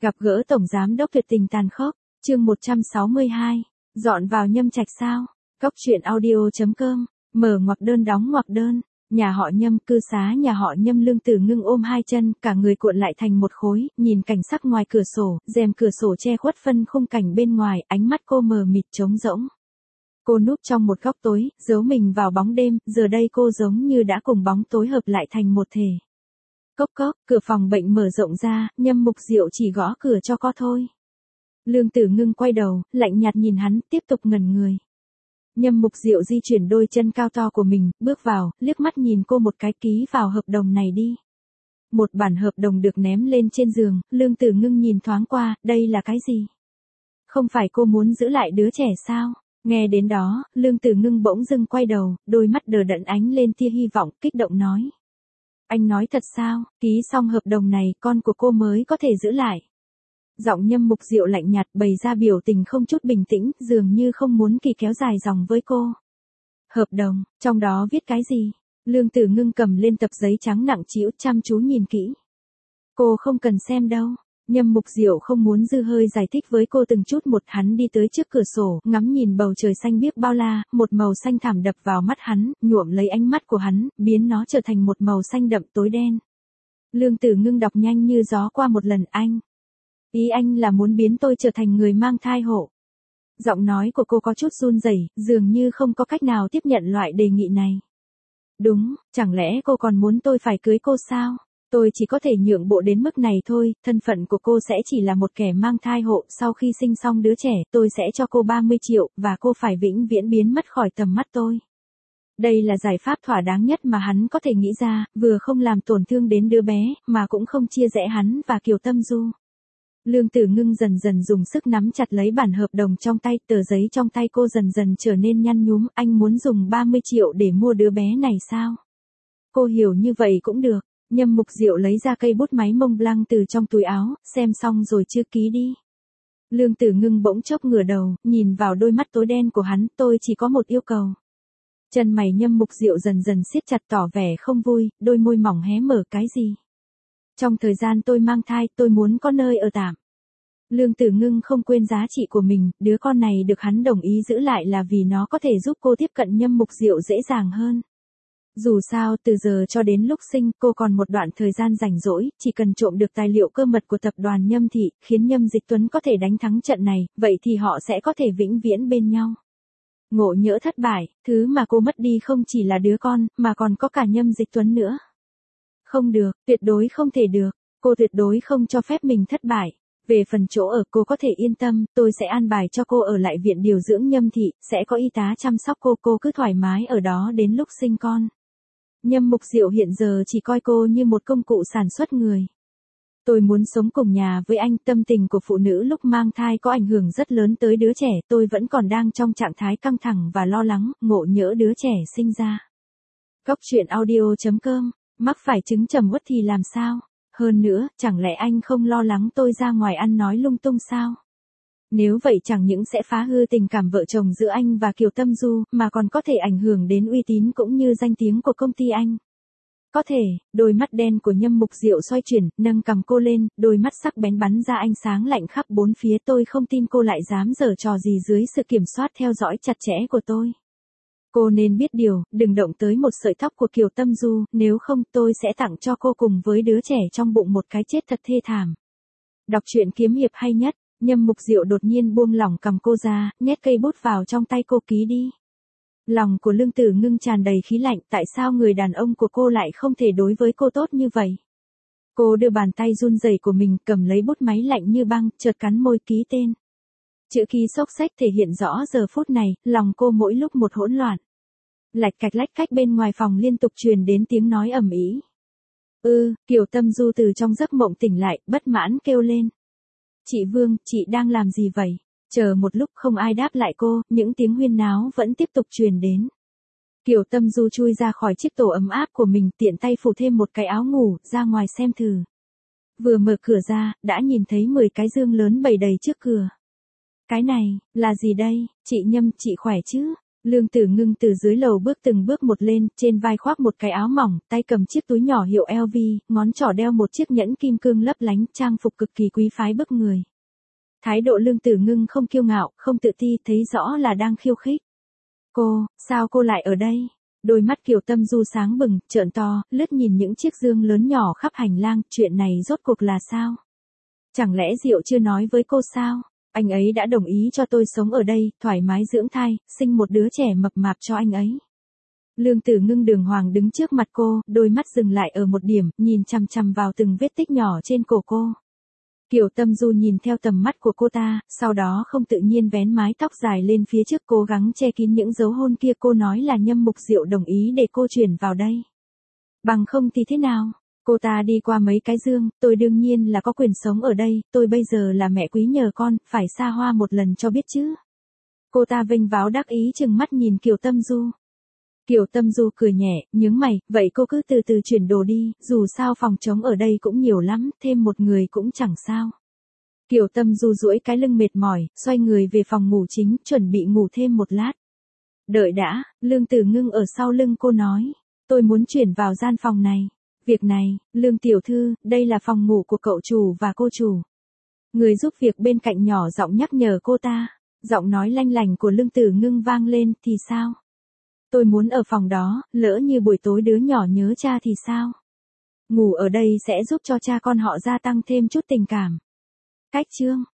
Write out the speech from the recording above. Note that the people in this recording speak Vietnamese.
Gặp gỡ Tổng Giám đốc tuyệt tình tàn khốc, chương 162, dọn vào Nhâm Trạch sao? Cóc truyện audio.com, mở ngoặc đơn đóng ngoặc đơn, nhà họ Nhâm, cư xá nhà họ Nhâm. Lương Tử Ngưng ôm hai chân, cả người cuộn lại thành một khối, nhìn cảnh sắc ngoài cửa sổ, rèm cửa sổ che khuất phân khung cảnh bên ngoài, ánh mắt cô mờ mịt trống rỗng. Cô núp trong một góc tối, giấu mình vào bóng đêm, giờ đây cô giống như đã cùng bóng tối hợp lại thành một thể. Cốc cốc, cửa phòng bệnh mở rộng ra, Nhâm Mục Diệu chỉ gõ cửa cho có thôi. Lương Tử Ngưng quay đầu, lạnh nhạt nhìn hắn, tiếp tục ngẩn người. Nhâm Mục Diệu di chuyển đôi chân cao to của mình, bước vào, liếc mắt nhìn cô một cái, ký vào hợp đồng này đi. Một bản hợp đồng được ném lên trên giường, Lương Tử Ngưng nhìn thoáng qua, đây là cái gì? Không phải cô muốn giữ lại đứa trẻ sao? Nghe đến đó, Lương Tử Ngưng bỗng dưng quay đầu, đôi mắt đờ đẫn ánh lên tia hy vọng, kích động nói. Anh nói thật sao? Ký xong hợp đồng này, con của cô mới có thể giữ lại. Giọng Nhâm Mục Diệu lạnh nhạt, bày ra biểu tình không chút bình tĩnh, dường như không muốn kỳ kéo dài dòng với cô. Hợp đồng, trong đó viết cái gì? Lương Tử Ngưng cầm lên tập giấy trắng nặng trĩu, chăm chú nhìn kỹ. Cô không cần xem đâu. Nhâm Mục Diệu không muốn dư hơi giải thích với cô từng chút một. Hắn đi tới trước cửa sổ, ngắm nhìn bầu trời xanh biếc bao la, một màu xanh thẳm đập vào mắt hắn, nhuộm lấy ánh mắt của hắn, biến nó trở thành một màu xanh đậm tối đen. Lương Tử Ngưng đọc nhanh như gió qua một lần. Ý anh là muốn biến tôi trở thành người mang thai hộ. Giọng nói của cô có chút run rẩy, dường như không có cách nào tiếp nhận loại đề nghị này. Đúng, chẳng lẽ cô còn muốn tôi phải cưới cô sao? Tôi chỉ có thể nhượng bộ đến mức này thôi, thân phận của cô sẽ chỉ là một kẻ mang thai hộ, sau khi sinh xong đứa trẻ, tôi sẽ cho cô 30 triệu, và cô phải vĩnh viễn biến mất khỏi tầm mắt tôi. Đây là giải pháp thỏa đáng nhất mà hắn có thể nghĩ ra, vừa không làm tổn thương đến đứa bé, mà cũng không chia rẽ hắn và Kiều Tâm Du. Lương Tử Ngưng dần dần dùng sức nắm chặt lấy bản hợp đồng trong tay, tờ giấy trong tay cô dần dần trở nên nhăn nhúm. Anh muốn dùng 30 triệu để mua đứa bé này sao? Cô hiểu như vậy cũng được. Nhâm Mục Diệu lấy ra cây bút máy Mont Blanc từ trong túi áo, xem xong rồi chưa ký đi. Lương Tử Ngưng bỗng chốc ngửa đầu, nhìn vào đôi mắt tối đen của hắn, tôi chỉ có một yêu cầu. Chân mày Nhâm Mục Diệu dần dần siết chặt, tỏ vẻ không vui, đôi môi mỏng hé mở. Cái gì? Trong thời gian tôi mang thai, tôi muốn có nơi ở tạm. Lương Tử Ngưng không quên giá trị của mình, đứa con này được hắn đồng ý giữ lại là vì nó có thể giúp cô tiếp cận Nhâm Mục Diệu dễ dàng hơn. Dù sao, từ giờ cho đến lúc sinh, cô còn một đoạn thời gian rảnh rỗi, chỉ cần trộm được tài liệu cơ mật của tập đoàn Nhâm Thị, khiến Nhâm Dịch Tuấn có thể đánh thắng trận này, vậy thì họ sẽ có thể vĩnh viễn bên nhau. Ngộ nhỡ thất bại, thứ mà cô mất đi không chỉ là đứa con, mà còn có cả Nhâm Dịch Tuấn nữa. Không được, tuyệt đối không thể được, cô tuyệt đối không cho phép mình thất bại. Về phần chỗ ở, cô có thể yên tâm, tôi sẽ an bài cho cô ở lại viện điều dưỡng Nhâm Thị, sẽ có y tá chăm sóc cô cứ thoải mái ở đó đến lúc sinh con. Nhâm Mục Diệu hiện giờ chỉ coi cô như một công cụ sản xuất người. Tôi muốn sống cùng nhà với anh, tâm tình của phụ nữ lúc mang thai có ảnh hưởng rất lớn tới đứa trẻ, tôi vẫn còn đang trong trạng thái căng thẳng và lo lắng, ngộ nhỡ đứa trẻ sinh ra. Cóc truyện audio.com, mắc phải chứng trầm uất thì làm sao? Hơn nữa, chẳng lẽ anh không lo lắng tôi ra ngoài ăn nói lung tung sao? Nếu vậy chẳng những sẽ phá hư tình cảm vợ chồng giữa anh và Kiều Tâm Du, mà còn có thể ảnh hưởng đến uy tín cũng như danh tiếng của công ty anh. Có thể, đôi mắt đen của Nhâm Mục Diệu xoay chuyển, nâng cằm cô lên, đôi mắt sắc bén bắn ra ánh sáng lạnh khắp bốn phía. Tôi không tin cô lại dám giở trò gì dưới sự kiểm soát theo dõi chặt chẽ của tôi. Cô nên biết điều, đừng động tới một sợi tóc của Kiều Tâm Du, nếu không tôi sẽ tặng cho cô cùng với đứa trẻ trong bụng một cái chết thật thê thảm. Đọc truyện kiếm hiệp hay nhất. Nhâm Mục Diệu đột nhiên buông lỏng cầm cô ra, nhét cây bút vào trong tay cô, ký đi. Lòng của Lương Tử Ngưng tràn đầy khí lạnh, tại sao người đàn ông của cô lại không thể đối với cô tốt như vậy? Cô đưa bàn tay run rẩy của mình, cầm lấy bút máy lạnh như băng, chợt cắn môi ký tên. Chữ ký xốc xếch thể hiện rõ giờ phút này, lòng cô mỗi lúc một hỗn loạn. Lạch cách bên ngoài phòng liên tục truyền đến tiếng nói ầm ĩ. Kiều Tâm Du từ trong giấc mộng tỉnh lại, bất mãn kêu lên. Chị Vương, chị đang làm gì vậy? Chờ một lúc không ai đáp lại cô, những tiếng huyên náo vẫn tiếp tục truyền đến. Kiều Tâm Du chui ra khỏi chiếc tổ ấm áp của mình, tiện tay phủ thêm một cái áo ngủ, ra ngoài xem thử. Vừa mở cửa ra, đã nhìn thấy 10 cái dương lớn bày đầy trước cửa. Cái này, là gì đây? Chị Nhâm, chị khỏe chứ? Lương Tử Ngưng từ dưới lầu bước từng bước một lên, trên vai khoác một cái áo mỏng, tay cầm chiếc túi nhỏ hiệu LV, ngón trỏ đeo một chiếc nhẫn kim cương lấp lánh, trang phục cực kỳ quý phái bức người. Thái độ Lương Tử Ngưng không kiêu ngạo, không tự ti, thấy rõ là đang khiêu khích. Sao cô lại ở đây? Đôi mắt Kiều Tâm Du sáng bừng, trợn to, lướt nhìn những chiếc dương lớn nhỏ khắp hành lang, chuyện này rốt cuộc là sao? Chẳng lẽ Diệu chưa nói với cô sao? Anh ấy đã đồng ý cho tôi sống ở đây, thoải mái dưỡng thai, sinh một đứa trẻ mập mạp cho anh ấy. Lương Tử Ngưng đường hoàng đứng trước mặt cô, đôi mắt dừng lại ở một điểm, nhìn chằm chằm vào từng vết tích nhỏ trên cổ cô. Kiều Tâm Du nhìn theo tầm mắt của cô ta, sau đó không tự nhiên vén mái tóc dài lên phía trước cố gắng che kín những dấu hôn kia. Cô nói là Nhâm Mục Diệu đồng ý để cô chuyển vào đây. Bằng không thì thế nào? Cô ta đi qua mấy cái dương, tôi đương nhiên là có quyền sống ở đây, tôi bây giờ là mẹ quý nhờ con, phải xa hoa một lần cho biết chứ. Cô ta vênh váo đắc ý chừng mắt nhìn Kiều Tâm Du. Kiều Tâm Du cười nhẹ, nhướng mày, vậy cô cứ từ từ chuyển đồ đi, dù sao phòng trống ở đây cũng nhiều lắm, thêm một người cũng chẳng sao. Kiều Tâm Du duỗi cái lưng mệt mỏi, xoay người về phòng ngủ chính, chuẩn bị ngủ thêm một lát. Đợi đã, Lương Tử Ngưng ở sau lưng cô nói, tôi muốn chuyển vào gian phòng này. Việc này, Lương tiểu thư, đây là phòng ngủ của cậu chủ và cô chủ. Người giúp việc bên cạnh nhỏ giọng nhắc nhở cô ta, giọng nói lanh lành của Lương Tử Ngưng vang lên, thì sao? Tôi muốn ở phòng đó, lỡ như buổi tối đứa nhỏ nhớ cha thì sao? Ngủ ở đây sẽ giúp cho cha con họ gia tăng thêm chút tình cảm. Cách chương